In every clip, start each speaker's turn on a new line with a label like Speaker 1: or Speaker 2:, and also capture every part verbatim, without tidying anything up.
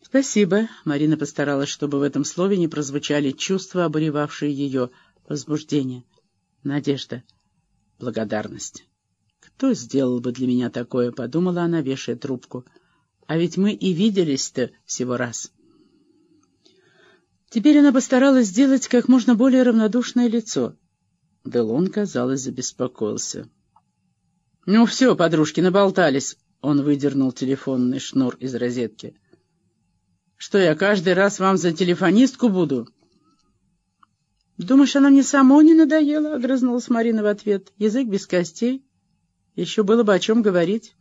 Speaker 1: «Спасибо», — Марина постаралась, чтобы в этом слове не прозвучали чувства, обуревавшие ее: возбуждение, надежда, благодарность. «Кто сделал бы для меня такое?» — подумала она, вешая трубку. «А ведь мы и виделись-то всего раз». Теперь она постаралась сделать как можно более равнодушное лицо. Делон, казалось, забеспокоился. «Ну все, подружки, наболтались», — он выдернул телефонный шнур из розетки. «Что, я каждый раз вам за телефонистку буду?» «Думаешь, она мне само не надоела?» — огрызнулась Марина в ответ. «Язык без костей. Еще было бы о чем говорить».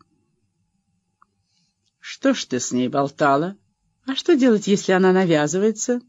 Speaker 1: «Что ж ты с ней болтала? А что делать, если она навязывается?»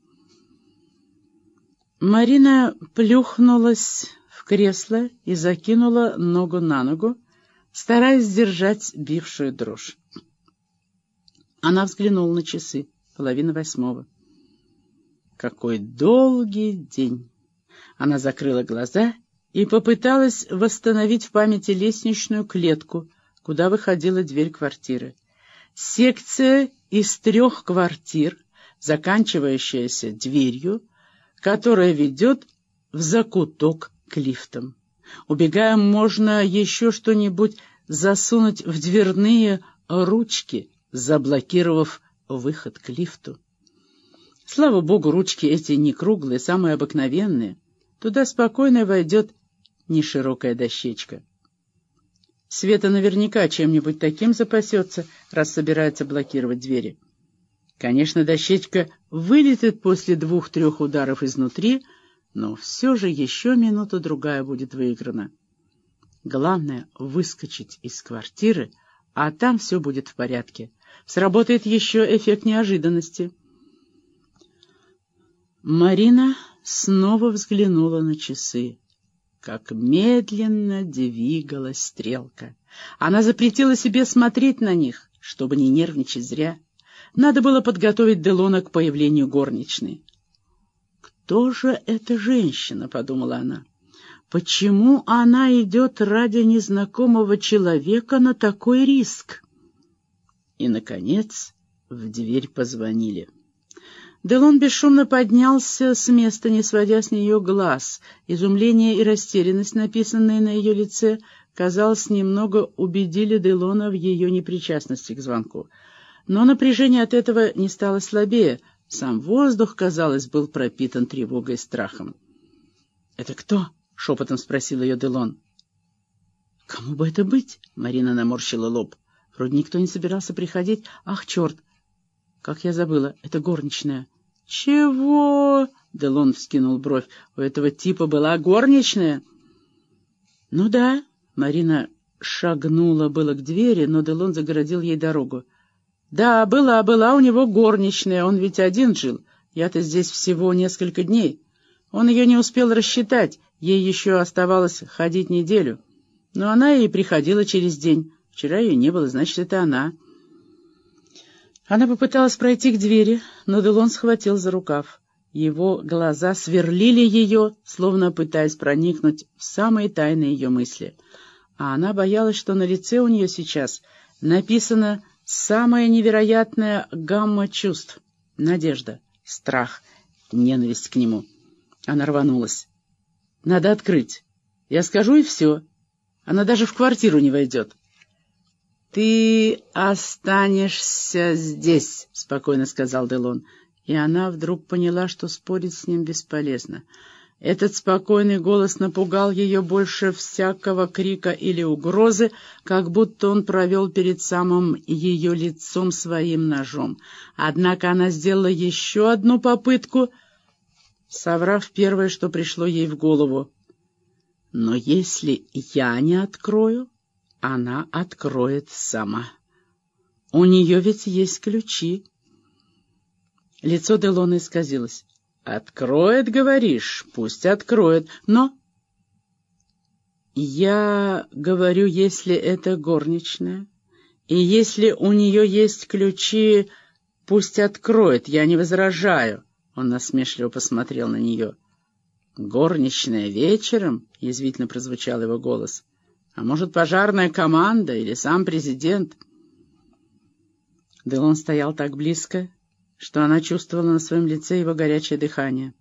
Speaker 1: Марина плюхнулась в кресло и закинула ногу на ногу, стараясь сдержать бившую дрожь. Она взглянула на часы. Половина восьмого. Какой долгий день! Она закрыла глаза и попыталась восстановить в памяти лестничную клетку, куда выходила дверь квартиры. Секция из трех квартир, заканчивающаяся дверью, которая ведет в закуток к лифтам. Убегая, можно еще что-нибудь засунуть в дверные ручки, заблокировав выход к лифту. Слава богу, ручки эти не круглые, самые обыкновенные. Туда спокойно войдет неширокая дощечка. Света наверняка чем-нибудь таким запасется, раз собирается блокировать двери. Конечно, дощечка вылетит после двух-трех ударов изнутри, но все же еще минута-другая будет выиграна. Главное — выскочить из квартиры, а там все будет в порядке. Сработает еще эффект неожиданности. Марина снова взглянула на часы. Как медленно двигалась стрелка. Она запретила себе смотреть на них, чтобы не нервничать зря. Надо было подготовить Делона к появлению горничной. «Кто же эта женщина?» — подумала она. «Почему она идет ради незнакомого человека на такой риск?» И, наконец, в дверь позвонили. Делон бесшумно поднялся с места, не сводя с нее глаз. Изумление и растерянность, написанные на ее лице, казалось, немного убедили Делона в ее непричастности к звонку. Но напряжение от этого не стало слабее. Сам воздух, казалось, был пропитан тревогой и страхом. «Это кто?» — шепотом спросил ее Делон. «Кому бы это быть?» — Марина наморщила лоб. «Вроде никто не собирался приходить. Ах, черт! Как я забыла, это горничная». «Чего?» — Делон вскинул бровь. «У этого типа была горничная?» «Ну да». Марина шагнула было к двери, но Делон загородил ей дорогу. «Да, была, была у него горничная, он ведь один жил. Я-то здесь всего несколько дней. Он ее не успел рассчитать, ей еще оставалось ходить неделю. Но она и приходила через день. Вчера ее не было, значит, это она». Она попыталась пройти к двери, но Делон схватил за рукав. Его глаза сверлили ее, словно пытаясь проникнуть в самые тайные ее мысли. А она боялась, что на лице у нее сейчас написано самая невероятная гамма чувств. Надежда, страх, ненависть к нему. Она рванулась. «Надо открыть. Я скажу, и все. Она даже в квартиру не войдет». «Ты останешься здесь», — спокойно сказал Делон. И она вдруг поняла, что спорить с ним бесполезно. Этот спокойный голос напугал ее больше всякого крика или угрозы, как будто он провел перед самым ее лицом своим ножом. Однако она сделала еще одну попытку, соврав первое, что пришло ей в голову. «Но если я не открою, она откроет сама. У нее ведь есть ключи». Лицо Делона исказилось. «Откроет, говоришь? Пусть откроет. Но...» «Я говорю, если это горничная, и если у нее есть ключи, пусть откроет, я не возражаю». Он насмешливо посмотрел на нее. «Горничная вечером?» — язвительно прозвучал его голос. «А может, пожарная команда или сам президент?» Делон стоял так близко, что она чувствовала на своем лице его горячее дыхание.